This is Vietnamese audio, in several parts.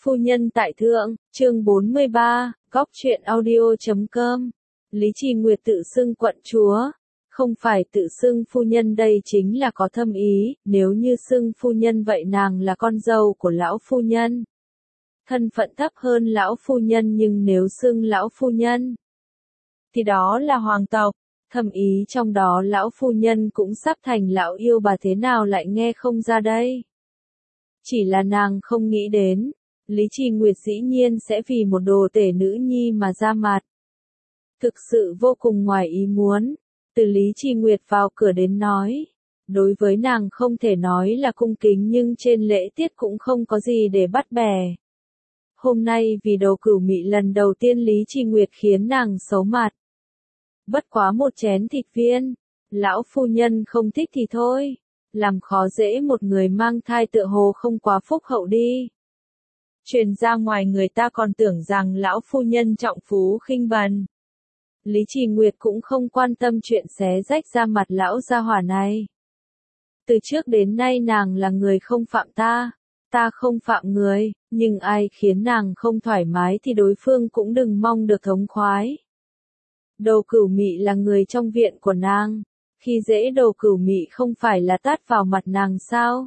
Phu nhân tại thượng, chương 43, góc truyện audio.com. Lý Trì Nguyệt tự xưng quận chúa, không phải tự xưng phu nhân, đây chính là có thâm ý, nếu như xưng phu nhân vậy nàng là con dâu của lão phu nhân. Thân phận thấp hơn lão phu nhân, nhưng nếu xưng lão phu nhân thì đó là hoàng tộc. Thâm ý trong đó lão phu nhân cũng sắp thành lão yêu bà, thế nào lại nghe không ra đây? Chỉ là nàng không nghĩ đến, Lý Trì Nguyệt dĩ nhiên sẽ vì một đồ tể nữ nhi mà ra mặt. Thực sự vô cùng ngoài ý muốn. Từ Lý Trì Nguyệt vào cửa đến nói, đối với nàng không thể nói là cung kính, nhưng trên lễ tiết cũng không có gì để bắt bẻ. Hôm nay vì đầu cửu mị lần đầu tiên Lý Trì Nguyệt khiến nàng xấu mặt. Bất quá một chén thịt viên, lão phu nhân không thích thì thôi, làm khó dễ một người mang thai tựa hồ không quá phúc hậu đi. Truyền ra ngoài người ta còn tưởng rằng lão phu nhân trọng phú khinh bần. Lý Trì Nguyệt cũng không quan tâm chuyện xé rách da mặt lão gia hỏa này. Từ trước đến nay nàng là người không phạm ta, ta không phạm người, nhưng ai khiến nàng không thoải mái thì đối phương cũng đừng mong được thống khoái. Đầu cửu mị là người trong viện của nàng, khi dễ đầu cửu mị không phải là tát vào mặt nàng sao?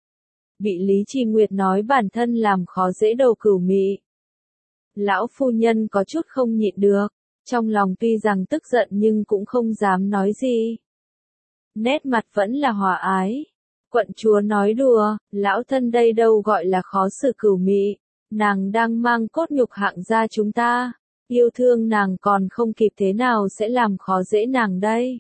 Bị Lý Trì Nguyệt nói bản thân làm khó dễ đầu cửu mị. Lão phu nhân có chút không nhịn được, trong lòng tuy rằng tức giận nhưng cũng không dám nói gì. Nét mặt vẫn là hòa ái. Quận chúa nói đùa, lão thân đây đâu gọi là khó xử cửu mị, nàng đang mang cốt nhục hạng gia chúng ta, yêu thương nàng còn không kịp, thế nào sẽ làm khó dễ nàng đây?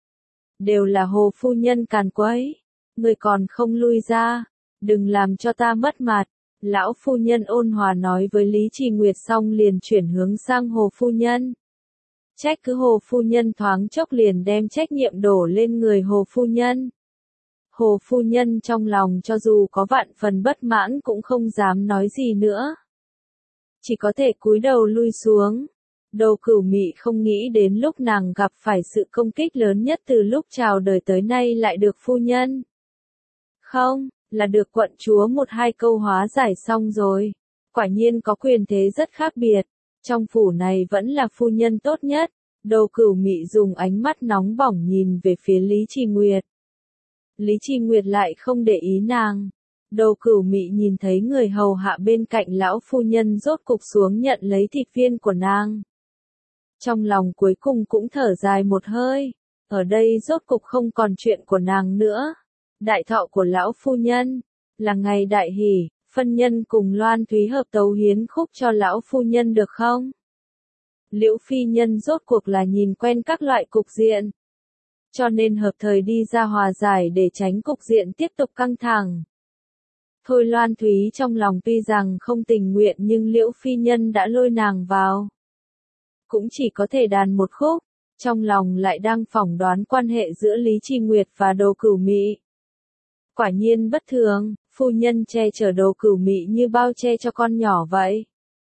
Đều là Hồ phu nhân càn quấy, người còn không lui ra, đừng làm cho ta mất mặt. Lão phu nhân ôn hòa nói với Lý Trì Nguyệt, xong liền chuyển hướng sang Hồ phu nhân. Trách cứ Hồ phu nhân, thoáng chốc liền đem trách nhiệm đổ lên người Hồ phu nhân. Hồ phu nhân trong lòng cho dù có vạn phần bất mãn cũng không dám nói gì nữa, chỉ có thể cúi đầu lui xuống. Đầu cửu mị không nghĩ đến lúc nàng gặp phải sự công kích lớn nhất từ lúc chào đời tới nay lại được phu nhân, không, là được quận chúa một hai câu hóa giải xong rồi. Quả nhiên có quyền thế rất khác biệt, trong phủ này vẫn là phu nhân tốt nhất. Đầu cửu mị dùng ánh mắt nóng bỏng nhìn về phía Lý Trì Nguyệt. Lý Trì Nguyệt lại không để ý nàng. Đầu cửu mị nhìn thấy người hầu hạ bên cạnh lão phu nhân rốt cục xuống nhận lấy thịt viên của nàng. Trong lòng cuối cùng cũng thở dài một hơi, ở đây rốt cục không còn chuyện của nàng nữa. Đại thọ của lão phu nhân, là ngày đại hỷ, phân nhân cùng Loan Thúy hợp tấu hiến khúc cho lão phu nhân được không? Liễu phi nhân rốt cuộc là nhìn quen các loại cục diện, cho nên hợp thời đi ra hòa giải để tránh cục diện tiếp tục căng thẳng. Thôi Loan Thúy trong lòng tuy rằng không tình nguyện, nhưng Liễu phi nhân đã lôi nàng vào, cũng chỉ có thể đàn một khúc, trong lòng lại đang phỏng đoán quan hệ giữa Lý Trì Nguyệt và đầu cửu mị. Quả nhiên bất thường, phu nhân che chở đầu cửu mị như bao che cho con nhỏ vậy.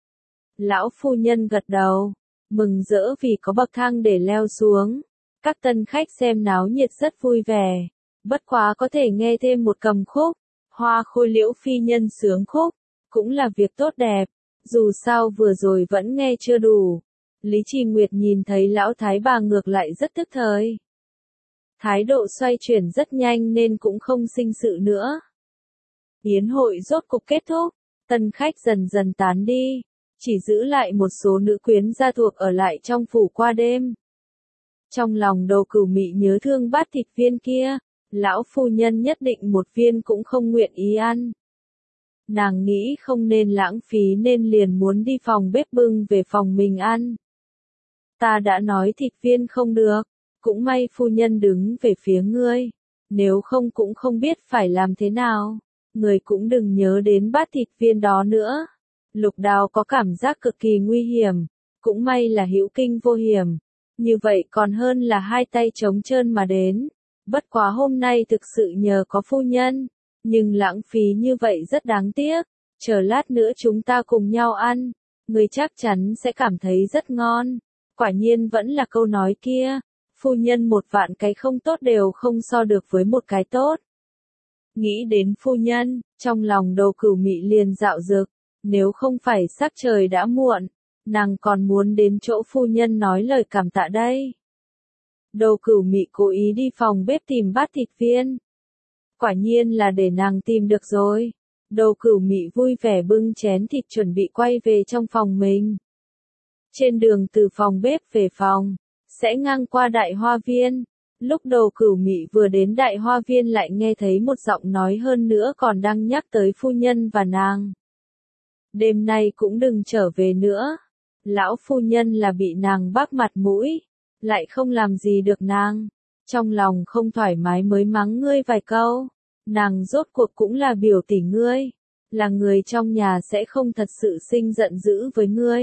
Lão phu nhân gật đầu, mừng rỡ vì có bậc thang để leo xuống. Các tân khách xem náo nhiệt rất vui vẻ, bất quá có thể nghe thêm một cầm khúc, hoa khôi Liễu phi nhân sướng khúc, cũng là việc tốt đẹp, dù sao vừa rồi vẫn nghe chưa đủ. Lý Trì Nguyệt nhìn thấy lão thái bà ngược lại rất tức thời. Thái độ xoay chuyển rất nhanh nên cũng không sinh sự nữa. Yến hội rốt cục kết thúc, tân khách dần dần tán đi, chỉ giữ lại một số nữ quyến gia thuộc ở lại trong phủ qua đêm. Trong lòng đầu cửu mị nhớ thương bát thịt viên kia, lão phu nhân nhất định một viên cũng không nguyện ý ăn. Nàng nghĩ không nên lãng phí nên liền muốn đi phòng bếp bưng về phòng mình ăn. Ta đã nói thịt viên không được, cũng may phu nhân đứng về phía ngươi, nếu không cũng không biết phải làm thế nào, người cũng đừng nhớ đến bát thịt viên đó nữa. Lục Đào có cảm giác cực kỳ nguy hiểm, cũng may là hữu kinh vô hiểm, như vậy còn hơn là hai tay trống trơn mà đến. Bất quá hôm nay thực sự nhờ có phu nhân, nhưng lãng phí như vậy rất đáng tiếc, chờ lát nữa chúng ta cùng nhau ăn, người chắc chắn sẽ cảm thấy rất ngon. Quả nhiên vẫn là câu nói kia, phu nhân một vạn cái không tốt đều không so được với một cái tốt. Nghĩ đến phu nhân, trong lòng đầu cửu mị liền dạo dực, Nếu không phải sắc trời đã muộn, nàng còn muốn đến chỗ phu nhân nói lời cảm tạ đây. Đầu Cửu Mị cố ý đi phòng bếp tìm bát thịt viên. Quả nhiên là để nàng tìm được rồi. Đầu Cửu Mị vui vẻ bưng chén thịt chuẩn bị quay về trong phòng mình. Trên đường từ phòng bếp về phòng, sẽ ngang qua đại hoa viên. Lúc Đầu Cửu Mị vừa đến đại hoa viên lại nghe thấy một giọng nói hơn nữa còn đang nhắc tới phu nhân và nàng. Đêm nay cũng đừng trở về nữa. Lão phu nhân là bị nàng bác mặt mũi, lại không làm gì được nàng. Trong lòng không thoải mái mới mắng ngươi vài câu. Nàng rốt cuộc cũng là biểu tỷ ngươi, là người trong nhà sẽ không thật sự sinh giận dữ với ngươi.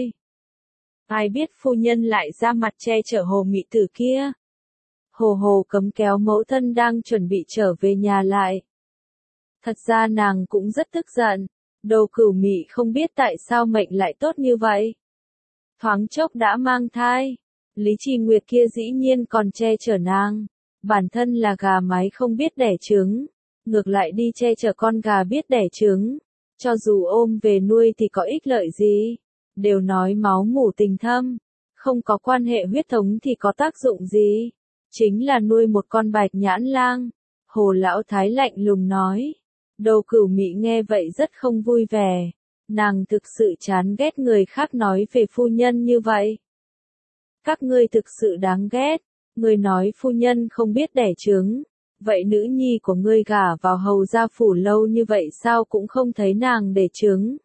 Ai biết phu nhân lại ra mặt che chở Hồ Mị Tử kia. Hồ Hồ cấm kéo mẫu thân đang chuẩn bị trở về nhà lại. Thật ra nàng cũng rất tức giận. Đầu Cửu Mị không biết tại sao mệnh lại tốt như vậy. Thoáng chốc đã mang thai. Lý Trì Nguyệt kia dĩ nhiên còn che chở nàng. Bản thân là gà mái không biết đẻ trứng, ngược lại đi che chở con gà biết đẻ trứng. Cho dù ôm về nuôi thì có ích lợi gì? Đều nói máu mủ tình thâm, không có quan hệ huyết thống thì có tác dụng gì? Chính là nuôi một con bạch nhãn lang. Hồ Lão Thái lạnh lùng nói. Đầu Cửu Mị nghe vậy rất không vui vẻ. Nàng thực sự chán ghét người khác nói về phu nhân như vậy. Các ngươi thực sự đáng ghét. Ngươi nói phu nhân không biết đẻ trứng. Vậy nữ nhi của ngươi gả vào Hầu gia phủ lâu như vậy sao cũng không thấy nàng đẻ trứng.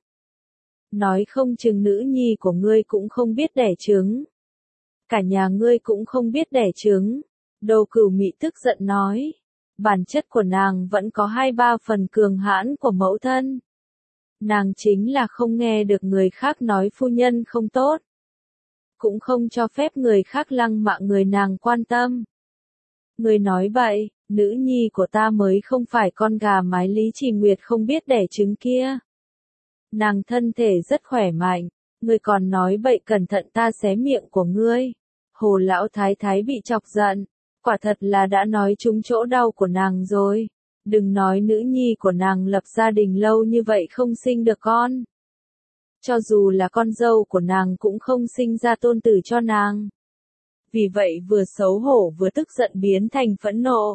Nói không chừng nữ nhi của ngươi cũng không biết đẻ trứng. Cả nhà ngươi cũng không biết đẻ trứng. Đầu Cửu Mị tức giận nói. Bản chất của nàng vẫn có 2-3 phần cường hãn của mẫu thân. Nàng chính là không nghe được người khác nói phu nhân không tốt. Cũng không cho phép người khác lăng mạ người nàng quan tâm. Người nói bậy, nữ nhi của ta mới không phải con gà mái Lý Trì Nguyệt không biết đẻ trứng kia. Nàng thân thể rất khỏe mạnh, ngươi còn nói bậy cẩn thận ta xé miệng của ngươi. Hồ Lão Thái Thái bị chọc giận, quả thật là đã nói trúng chỗ đau của nàng rồi. Đừng nói nữ nhi của nàng lập gia đình lâu như vậy không sinh được con. Cho dù là con dâu của nàng cũng không sinh ra tôn tử cho nàng. Vì vậy vừa xấu hổ vừa tức giận biến thành phẫn nộ.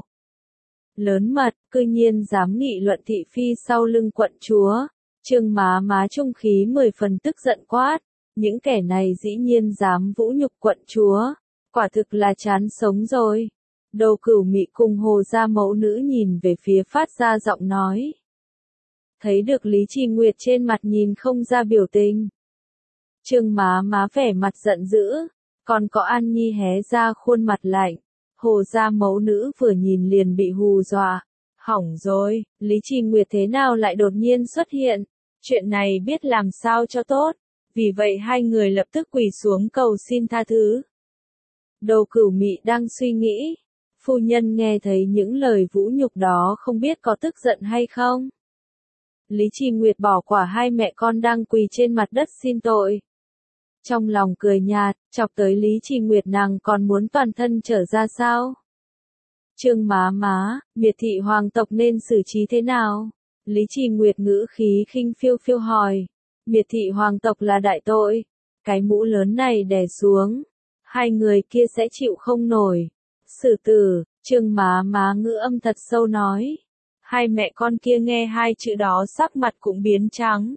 Lớn mật, cư nhiên dám nghị luận thị phi sau lưng quận chúa. Trương má trung khí 10 phần tức giận quát. Những kẻ này dĩ nhiên dám vũ nhục quận chúa. Quả thực là chán sống rồi. Đầu Cửu Mị cùng Hồ gia mẫu nữ nhìn về phía phát ra giọng nói. Thấy được Lý Trì Nguyệt trên mặt nhìn không ra biểu tình. Trương má vẻ mặt giận dữ. Còn có An Nhi hé ra khuôn mặt lạnh. Hồ gia mẫu nữ vừa nhìn liền bị hù dọa. Hỏng rồi, Lý Trì Nguyệt thế nào lại đột nhiên xuất hiện? Chuyện này biết làm sao cho tốt. Vì vậy hai người lập tức quỳ xuống cầu xin tha thứ. Đầu Cửu Mị đang suy nghĩ. Phu nhân nghe thấy những lời vũ nhục đó không biết có tức giận hay không. Lý Trì Nguyệt bỏ quả hai mẹ con đang quỳ trên mặt đất xin tội. Trong lòng cười nhạt, chọc tới Lý Trì Nguyệt nàng còn muốn toàn thân trở ra sao? Trương má, miệt thị hoàng tộc nên xử trí thế nào? Lý Trì Nguyệt ngữ khí khinh phiêu phiêu hỏi. Miệt thị hoàng tộc là đại tội. Cái mũ lớn này đè xuống. Hai người kia sẽ chịu không nổi. Xử tử, Trương má ngữ âm thật sâu nói. Hai mẹ con kia nghe hai chữ đó sắc mặt cũng biến trắng.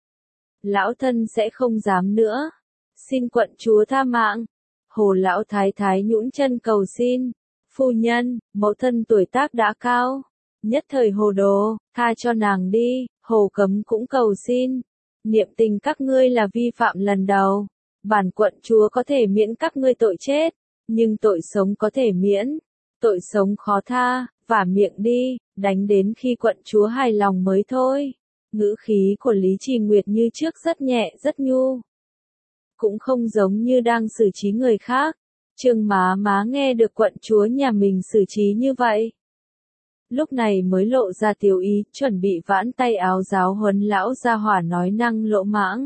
Lão thân sẽ không dám nữa. Xin quận chúa tha mạng. Hồ Lão Thái Thái nhũn chân cầu xin. Phu nhân, mẫu thân tuổi tác đã cao. Nhất thời hồ đồ, tha cho nàng đi. Hồ Cấm cũng cầu xin. Niệm tình các ngươi là vi phạm lần đầu. Bản quận chúa có thể miễn các ngươi tội chết. Nhưng tội sống có thể miễn. Tội sống khó tha, vả miệng đi, đánh đến khi quận chúa hài lòng mới thôi. Ngữ khí của Lý Trì Nguyệt như trước rất nhẹ rất nhu. Cũng không giống như đang xử trí người khác. Trương má nghe được quận chúa nhà mình xử trí như vậy. Lúc này mới lộ ra tiểu ý, chuẩn bị vãn tay áo giáo huấn lão gia hỏa nói năng lỗ mãng.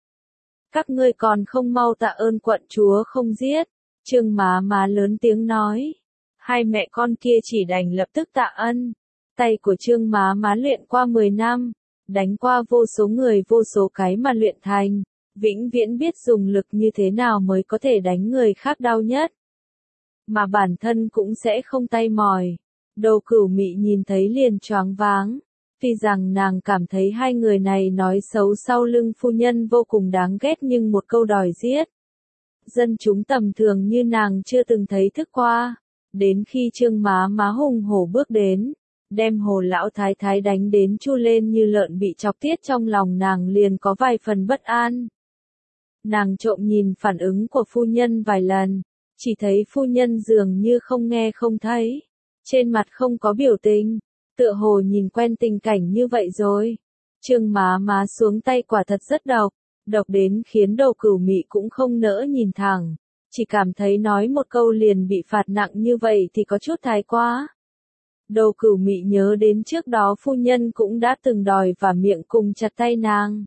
Các ngươi còn không mau tạ ơn quận chúa không giết. Trương má lớn tiếng nói. Hai mẹ con kia chỉ đành lập tức tạ ân. Tay của Trương má luyện qua 10 năm. đánh qua vô số người vô số cái mà luyện thành, vĩnh viễn biết dùng lực như thế nào mới có thể đánh người khác đau nhất. Mà bản thân cũng sẽ không tay mỏi. Đầu Cửu Mị nhìn thấy liền choáng váng. Tuy rằng nàng cảm thấy hai người này nói xấu sau lưng phu nhân vô cùng đáng ghét nhưng một câu đòi giết. Dân chúng tầm thường như nàng chưa từng thấy thức qua. Đến khi Trương Má Má hùng hổ bước đến, đem Hồ lão thái thái đánh đến chu lên như lợn bị chọc tiết, trong lòng nàng liền có vài phần bất an. Nàng trộm nhìn phản ứng của phu nhân vài lần, chỉ thấy phu nhân dường như không nghe không thấy, trên mặt không có biểu tình, tựa hồ nhìn quen tình cảnh như vậy rồi. Trương Má Má xuống tay quả thật rất độc, độc đến khiến Đầu Cửu Mị cũng không nỡ nhìn thẳng, chỉ cảm thấy nói một câu liền bị phạt nặng như vậy thì có chút thái quá. Đầu Cửu Mị nhớ đến trước đó phu nhân cũng đã từng đòi vả miệng cùng chặt tay nàng.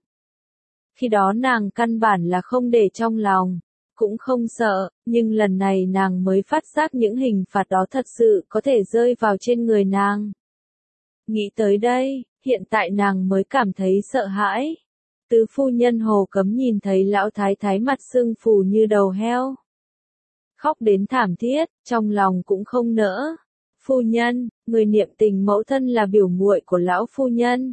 Khi đó nàng căn bản là không để trong lòng, cũng không sợ, nhưng lần này nàng mới phát giác những hình phạt đó thật sự có thể rơi vào trên người nàng. Nghĩ tới đây, hiện tại nàng mới cảm thấy sợ hãi. Tứ phu nhân Hồ Cấm nhìn thấy lão thái thái mặt sưng phù như đầu heo, khóc đến thảm thiết, trong lòng cũng không nỡ. Phu nhân, người niệm tình mẫu thân là biểu muội của lão phu nhân.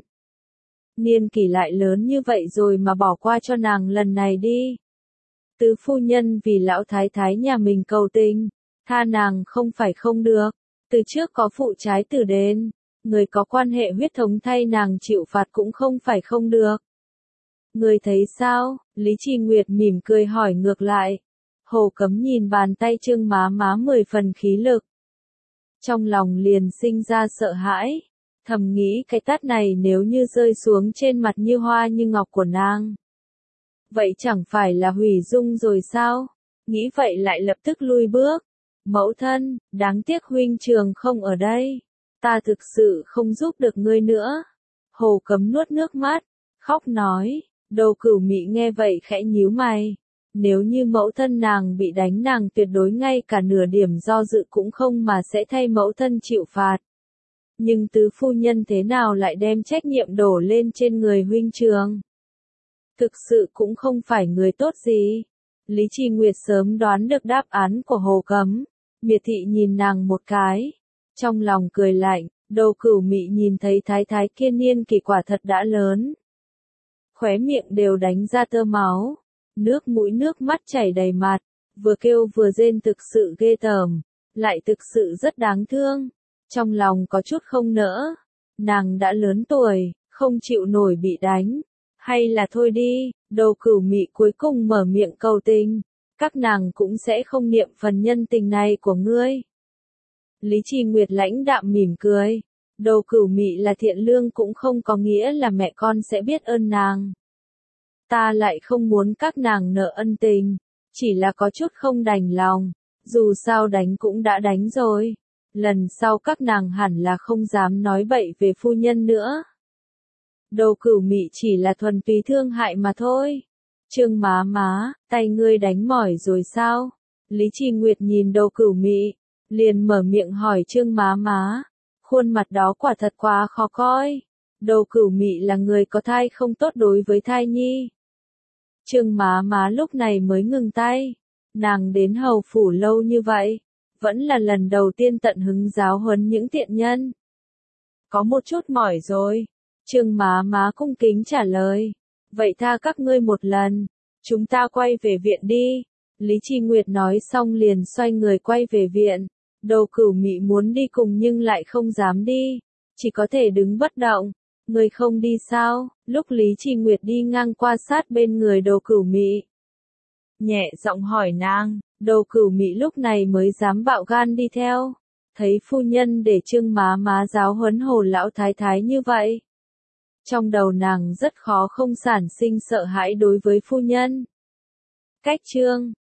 Niên kỷ lại lớn như vậy rồi mà bỏ qua cho nàng lần này đi. Tứ phu nhân vì lão thái thái nhà mình cầu tình, tha nàng không phải không được. Từ trước có phụ trái tử đến, người có quan hệ huyết thống thay nàng chịu phạt cũng không phải không được. Người thấy sao? Lý Trì Nguyệt mỉm cười hỏi ngược lại. Hồ Cấm nhìn bàn tay Trương Má Má 10 phần khí lực. Trong lòng liền sinh ra sợ hãi, thầm nghĩ cái tát này nếu như rơi xuống trên mặt như hoa như ngọc của nàng, vậy chẳng phải là hủy dung rồi sao? Nghĩ vậy lại lập tức lui bước. Mẫu thân, đáng tiếc huynh trường không ở đây, ta thực sự không giúp được ngươi nữa. Hồ Cấm nuốt nước mắt, khóc nói. Đầu Cửu Mị nghe vậy khẽ nhíu mày. Nếu như mẫu thân nàng bị đánh, nàng tuyệt đối ngay cả nửa điểm do dự cũng không mà sẽ thay mẫu thân chịu phạt. Nhưng tứ phu nhân thế nào lại đem trách nhiệm đổ lên trên người huynh trường? Thực sự cũng không phải người tốt gì. Lý Trì Nguyệt sớm đoán được đáp án của Hồ Cấm. Miệt thị nhìn nàng một cái, trong lòng cười lạnh. Đầu Cửu Mị nhìn thấy thái thái kia niên kỷ quả thật đã lớn, khóe miệng đều đánh ra tơ máu, nước mũi nước mắt chảy đầy mặt, vừa kêu vừa rên thực sự ghê tởm, lại thực sự rất đáng thương. Trong lòng có chút không nỡ, nàng đã lớn tuổi, không chịu nổi bị đánh, hay là thôi đi. Đầu Cửu Mị cuối cùng mở miệng cầu tình, các nàng cũng sẽ không niệm phần nhân tình này của ngươi. Lý Trì Nguyệt lãnh đạm mỉm cười. Đầu Cửu Mị là thiện lương cũng không có nghĩa là mẹ con sẽ biết ơn nàng. Ta lại không muốn các nàng nợ ân tình, chỉ là có chút không đành lòng, dù sao đánh cũng đã đánh rồi. Lần sau các nàng hẳn là không dám nói bậy về phu nhân nữa. Đầu Cửu Mị chỉ là thuần túy thương hại mà thôi. Trương Má Má, tay ngươi đánh mỏi rồi sao? Lý Trì Nguyệt nhìn Đầu Cửu Mị, liền mở miệng hỏi Trương Má Má. Khuôn mặt đó quả thật quá khó coi. Đầu Cửu Mị là người có thai không tốt đối với thai nhi. Trương Má Má lúc này mới ngừng tay. Nàng đến hầu phủ lâu như vậy, vẫn là lần đầu tiên tận hứng giáo huấn những tiện nhân. Có một chút mỏi rồi. Trương Má Má cung kính trả lời. Vậy tha các ngươi một lần, chúng ta quay về viện đi. Lý Trì Nguyệt nói xong liền xoay người quay về viện. Đầu Cửu Mị muốn đi cùng nhưng lại không dám đi, chỉ có thể đứng bất động. Người không đi sao? Lúc Lý Trì Nguyệt đi ngang qua sát bên người Đầu Cửu Mị, nhẹ giọng hỏi nàng. Đầu Cửu Mị lúc này mới dám bạo gan đi theo. Thấy phu nhân để Trương Má Má giáo huấn Hồ lão thái thái như vậy, trong đầu nàng rất khó không sản sinh sợ hãi đối với phu nhân. Cách chương